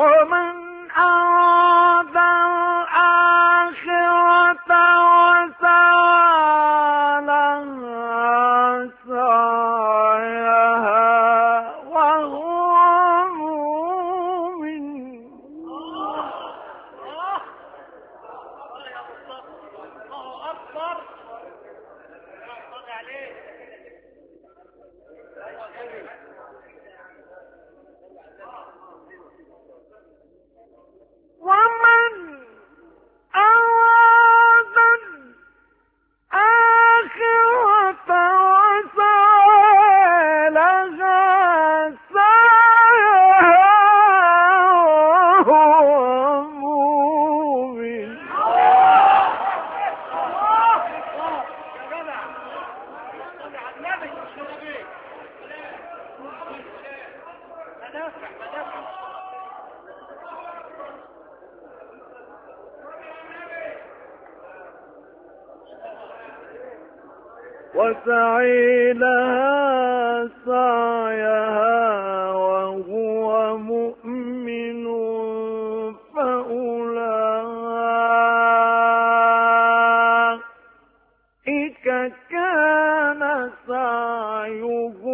ومن أراد الآخرة وسعى لها سعيها وهو مؤمن ومن أراد الآخرة وسعى لها سعيها وهو مؤمن وسعي لها سعيها وهو مؤمن فأولئك كان سعيهم